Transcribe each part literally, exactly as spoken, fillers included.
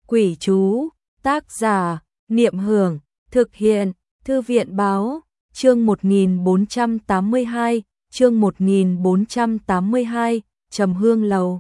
Quỷ chú, tác giả, Niệm Hưởng, thực hiện, Thư viện báo, chương một nghìn bốn trăm tám mươi hai, chương một nghìn bốn trăm tám mươi hai, Trầm Hương Lầu.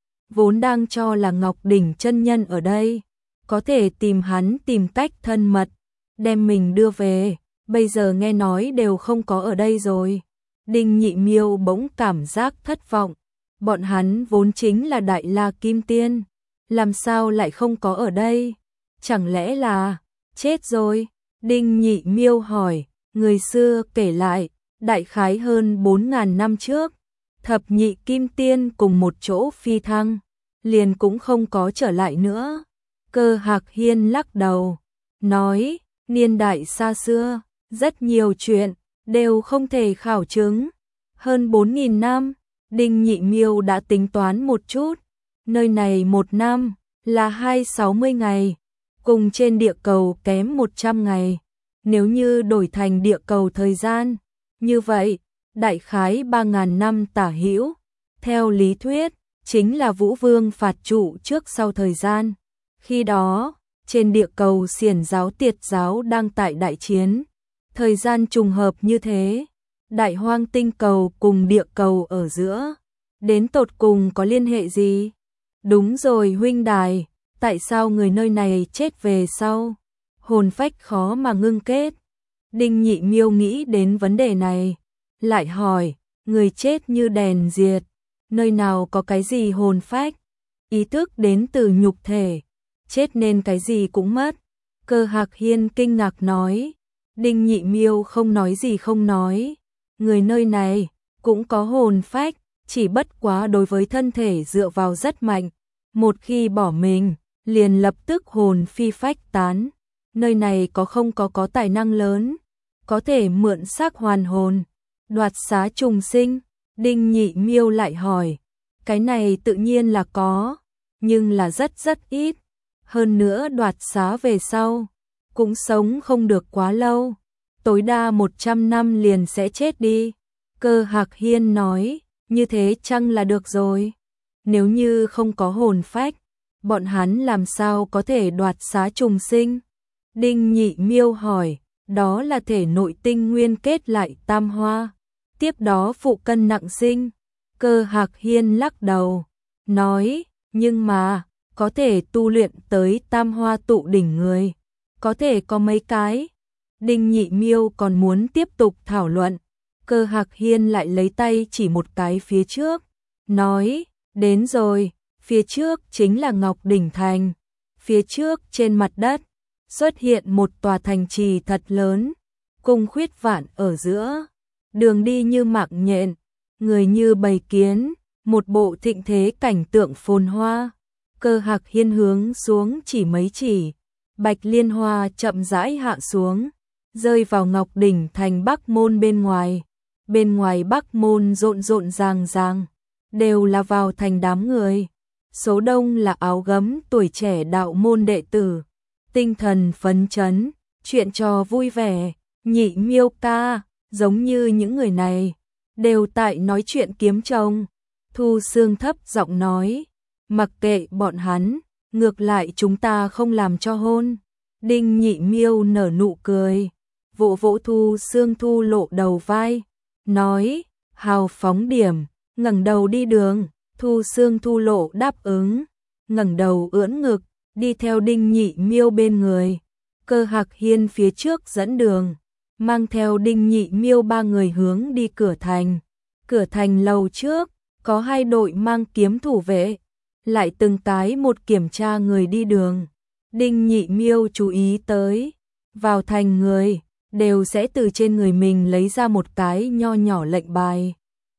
Vốn đang cho là Ngọc Đỉnh chân nhân ở đây, có thể tìm hắn tìm cách thân mật, đem mình đưa về, bây giờ nghe nói đều không có ở đây rồi. Đinh Nhị Miêu bỗng cảm giác thất vọng, bọn hắn vốn chính là Đại La Kim Tiên, làm sao lại không có ở đây? Chẳng lẽ là chết rồi? Đinh Nhị Miêu hỏi, người xưa kể lại, đại khái hơn bốn ngàn năm trước, thập nhị kim tiên cùng một chỗ phi thăng, liền cũng không có trở lại nữa. Cơ Hạc Hiên lắc đầu, nói, niên đại xa xưa, rất nhiều chuyện đều không thể khảo chứng. Hơn bốn nghìn năm, Đinh Nhị Miêu đã tính toán một chút, nơi này một năm là hai trăm sáu mươi ngày, cùng trên địa cầu kém một trăm ngày. Nếu như đổi thành địa cầu thời gian, như vậy, đại khái ba ngàn năm tả hữu. Theo lý thuyết, chính là Vũ Vương phạt trụ trước sau thời gian. Khi đó, trên địa cầu Xiển giáo Tiệt giáo đang tại đại chiến. Thời gian trùng hợp như thế, Đại Hoang tinh cầu cùng địa cầu ở giữa, đến tột cùng có liên hệ gì? Đúng rồi huynh đài, tại sao người nơi này chết về sau? Hồn phách khó mà ngưng kết. Đinh Nhị Miêu nghĩ đến vấn đề này, lại hỏi, người chết như đèn diệt, nơi nào có cái gì hồn phách? Ý thức đến từ nhục thể, chết nên cái gì cũng mất. Cơ Hạc Hiên kinh ngạc nói. Đinh Nhị Miêu không nói gì không nói, người nơi này cũng có hồn phách, chỉ bất quá đối với thân thể dựa vào rất mạnh, một khi bỏ mình, liền lập tức hồn phi phách tán. Nơi này có không có có tài năng lớn, có thể mượn xác hoàn hồn, đoạt xá trùng sinh. Đinh Nhị Miêu lại hỏi, cái này tự nhiên là có, nhưng là rất rất ít, hơn nữa đoạt xá về sau cũng sống không được quá lâu, tối đa một trăm năm liền sẽ chết đi. Cơ Hạc Hiên nói, như thế chăng là được rồi? Nếu như không có hồn phách, bọn hắn làm sao có thể đoạt xá trùng sinh? Đinh Nhị Miêu hỏi, đó là thể nội tinh nguyên kết lại tam hoa, tiếp đó phụ cân nặng sinh. Cơ Hạc Hiên lắc đầu, nói, nhưng mà, có thể tu luyện tới tam hoa tụ đỉnh người, có thể có mấy cái? Đinh Nhị Miêu còn muốn tiếp tục thảo luận, Cơ Hạc Hiên lại lấy tay chỉ một cái phía trước, nói, đến rồi, phía trước chính là Ngọc Đỉnh Thành. Phía trước trên mặt đất, xuất hiện một tòa thành trì thật lớn, cung khuyết vạn ở giữa, đường đi như mạng nhện, người như bầy kiến, một bộ thịnh thế cảnh tượng phồn hoa. Cơ Hạc Hiên hướng xuống chỉ mấy chỉ, bạch liên hoa chậm rãi hạ xuống, rơi vào Ngọc Đỉnh Thành Bắc Môn bên ngoài. Bên ngoài Bắc Môn rộn rộn ràng ràng, đều là vào thành đám người. Số đông là áo gấm tuổi trẻ đạo môn đệ tử, tinh thần phấn chấn, chuyện trò vui vẻ. Nhị Miêu ca, giống như những người này, đều tại nói chuyện kiếm chồng. Thu Sương thấp giọng nói, mặc kệ bọn hắn, ngược lại chúng ta không làm cho hôn. Đinh Nhị Miêu nở nụ cười, vỗ vỗ Thu Sương thu lộ đầu vai, nói, hào phóng điểm, ngẩng đầu đi đường. Thu Sương thu lộ đáp ứng, ngẩng đầu ưỡn ngực, đi theo Đinh Nhị Miêu bên người. Cơ Hạc Hiên phía trước dẫn đường, mang theo Đinh Nhị Miêu ba người hướng đi cửa thành. Cửa thành lầu trước, có hai đội mang kiếm thủ vệ, lại từng cái một kiểm tra người đi đường. Đinh Nhị Miêu chú ý tới, vào thành người, đều sẽ từ trên người mình lấy ra một cái nho nhỏ lệnh bài.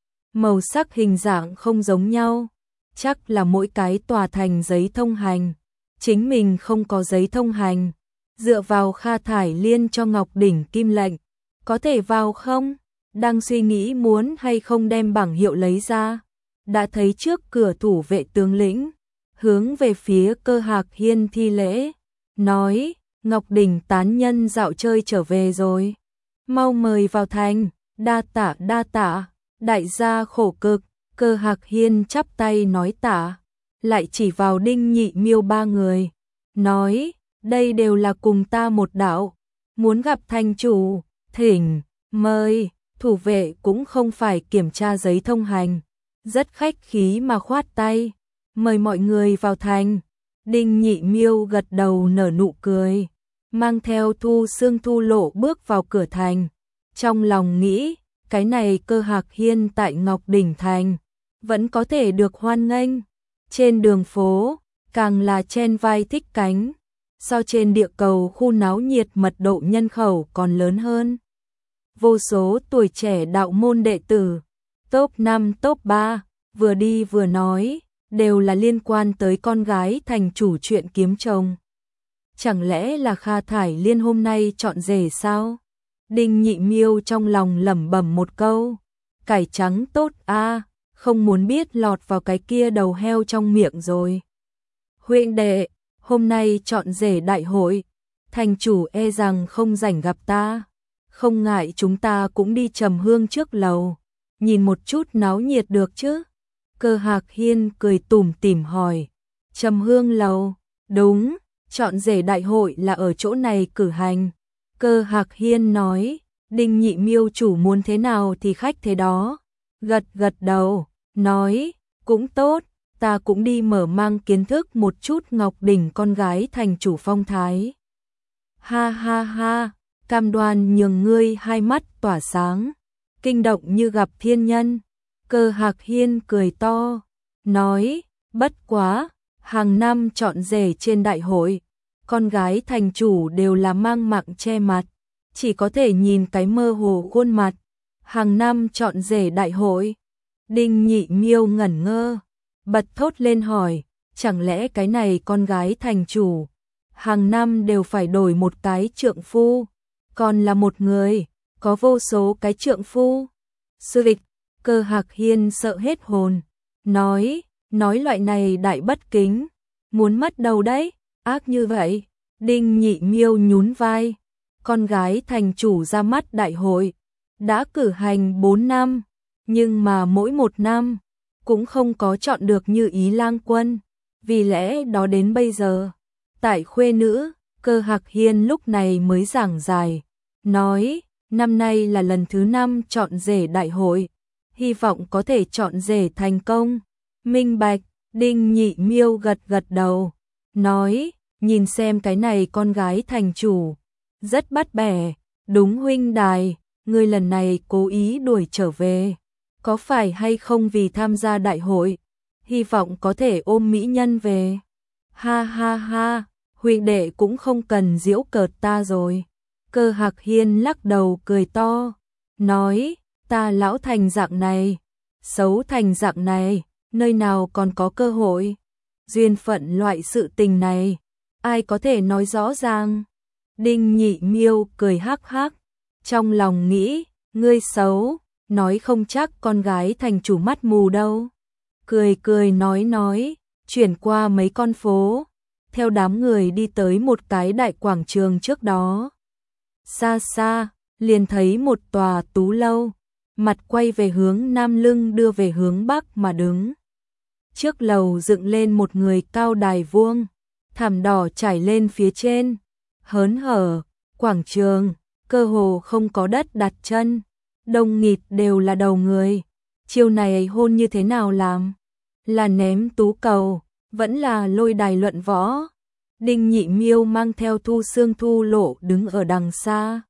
Màu sắc hình dạng không giống nhau, chắc là mỗi cái tòa thành giấy thông hành. Chính mình không có giấy thông hành, dựa vào Kha Thải Liên cho Ngọc Đỉnh Kim lệnh, có thể vào không? Đang suy nghĩ muốn hay không đem bảng hiệu lấy ra, đã thấy trước cửa thủ vệ tướng lĩnh, hướng về phía Cơ Hạc Hiên thi lễ, nói, Ngọc Đỉnh tán nhân dạo chơi trở về rồi, mau mời vào thành. Đa tạ đa tạ, đại gia khổ cực. Cơ Hạc Hiên chắp tay nói tạ, lại chỉ vào Đinh Nhị Miêu ba người, nói, đây đều là cùng ta một đạo, muốn gặp thành chủ, thỉnh, mời, thủ vệ cũng không phải kiểm tra giấy thông hành, rất khách khí mà khoát tay, mời mọi người vào thành. Đinh Nhị Miêu gật đầu nở nụ cười, mang theo Thu Xương Thu Lộ bước vào cửa thành, trong lòng nghĩ, cái này Cơ Hạc Hiên tại Ngọc Đỉnh Thành, vẫn có thể được hoan nghênh, trên đường phố, càng là chen vai thích cánh, so trên địa cầu khu náo nhiệt mật độ nhân khẩu còn lớn hơn. Vô số tuổi trẻ đạo môn đệ tử, top năm top ba, vừa đi vừa nói, đều là liên quan tới con gái thành chủ chuyện kiếm chồng. Chẳng lẽ là Kha Thải Liên hôm nay chọn rể sao? Đinh Nhị Miêu trong lòng lẩm bẩm một câu, cải trắng tốt a, không muốn biết lọt vào cái kia đầu heo trong miệng rồi. Huynh đệ, hôm nay chọn rể đại hội, thành chủ e rằng không rảnh gặp ta, không ngại chúng ta cũng đi trầm hương trước lầu, nhìn một chút náo nhiệt được chứ? Cơ Hạc Hiên cười tủm tỉm hỏi, trầm hương lầu, đúng, chọn rể đại hội là ở chỗ này cử hành. Cơ Hạc Hiên nói, Đinh Nhị Miêu chủ muốn thế nào thì khách thế đó, gật gật đầu, nói, cũng tốt, ta cũng đi mở mang kiến thức một chút Ngọc Đỉnh con gái thành chủ phong thái. Ha ha ha, cam đoan nhường ngươi hai mắt tỏa sáng, kinh động như gặp thiên nhân. Cơ Hạc Hiên cười to, nói, bất quá, hàng năm chọn rể trên đại hội, con gái thành chủ đều là mang mạng che mặt, chỉ có thể nhìn cái mơ hồ khuôn mặt. Hàng năm chọn rể đại hội. Đinh Nhị Miêu ngẩn ngơ, bật thốt lên hỏi, chẳng lẽ cái này con gái thành chủ, hàng năm đều phải đổi một cái trượng phu, còn là một người, có vô số cái trượng phu. Sư vịch, Cơ Hạc Hiên sợ hết hồn, nói, nói loại này đại bất kính, muốn mất đầu đấy, ác như vậy. Đinh Nhị Miêu nhún vai, con gái thành chủ ra mắt đại hội, đã cử hành bốn năm, nhưng mà mỗi một năm, cũng không có chọn được như ý lang quân, vì lẽ đó đến bây giờ, tại khuê nữ, Cơ Hạc Hiên lúc này mới giảng giải, nói, năm nay là lần thứ năm chọn rể đại hội, hy vọng có thể chọn rể thành công, minh bạch. Đinh Nhị Miêu gật gật đầu, nói, nhìn xem cái này con gái thành chủ, rất bắt bẻ, đúng huynh đài, ngươi lần này cố ý đuổi trở về, có phải hay không vì tham gia đại hội, hy vọng có thể ôm mỹ nhân về. Ha ha ha, huynh đệ cũng không cần giễu cợt ta rồi. Cơ Hạc Hiên lắc đầu cười to, nói, ta lão thành dạng này, xấu thành dạng này, nơi nào còn có cơ hội. Duyên phận loại sự tình này, ai có thể nói rõ ràng. Đinh Nhị Miêu cười hắc hắc, trong lòng nghĩ, ngươi xấu, nói không chắc con gái thành chủ mắt mù đâu. Cười cười nói nói, chuyển qua mấy con phố, theo đám người đi tới một cái đại quảng trường trước đó. Xa xa, liền thấy một tòa tú lâu, mặt quay về hướng nam lưng đưa về hướng bắc mà đứng. Trước lầu dựng lên một người cao đài vuông, thảm đỏ trải lên phía trên, hớn hở, quảng trường, cơ hồ không có đất đặt chân, đông nghịt đều là đầu người. Chiều này hôn như thế nào làm? Là ném tú cầu, vẫn là lôi đài luận võ? Đinh Nhị Miêu mang theo Thu Xương Thu Lộ đứng ở đằng xa.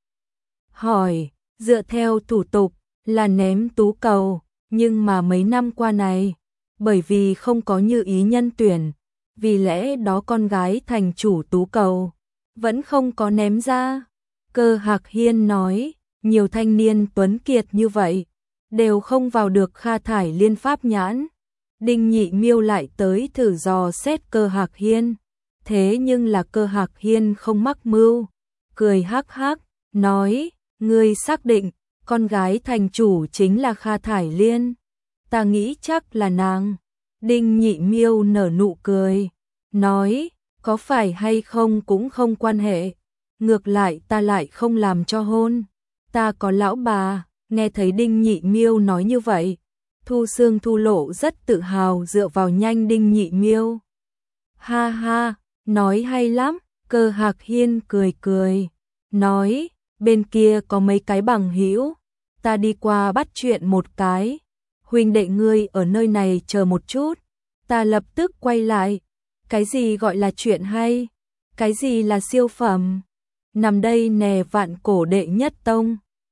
Hỏi, dựa theo thủ tục, là ném tú cầu, nhưng mà mấy năm qua này, bởi vì không có như ý nhân tuyển, vì lẽ đó con gái thành chủ tú cầu, vẫn không có ném ra. Cơ Hạc Hiên nói, nhiều thanh niên tuấn kiệt như vậy, đều không vào được Kha Thải Liên pháp nhãn. Đinh Nhị Miêu lại tới thử dò xét Cơ Hạc Hiên, thế nhưng là Cơ Hạc Hiên không mắc mưu, cười hắc hắc, nói, ngươi xác định, con gái thành chủ chính là Kha Thải Liên, ta nghĩ chắc là nàng. Đinh Nhị Miêu nở nụ cười, nói, có phải hay không cũng không quan hệ, ngược lại ta lại không làm cho hôn, ta có lão bà. Nghe thấy Đinh Nhị Miêu nói như vậy, Thu Xương Thu Lộ rất tự hào dựa vào nhanh Đinh Nhị Miêu. Ha ha, nói hay lắm, Cơ Hạc Hiên cười cười, nói, bên kia có mấy cái bằng hữu, ta đi qua bắt chuyện một cái, huynh đệ ngươi ở nơi này chờ một chút, ta lập tức quay lại, cái gì gọi là chuyện hay, cái gì là siêu phẩm, nằm đây nè vạn cổ đệ nhất tông.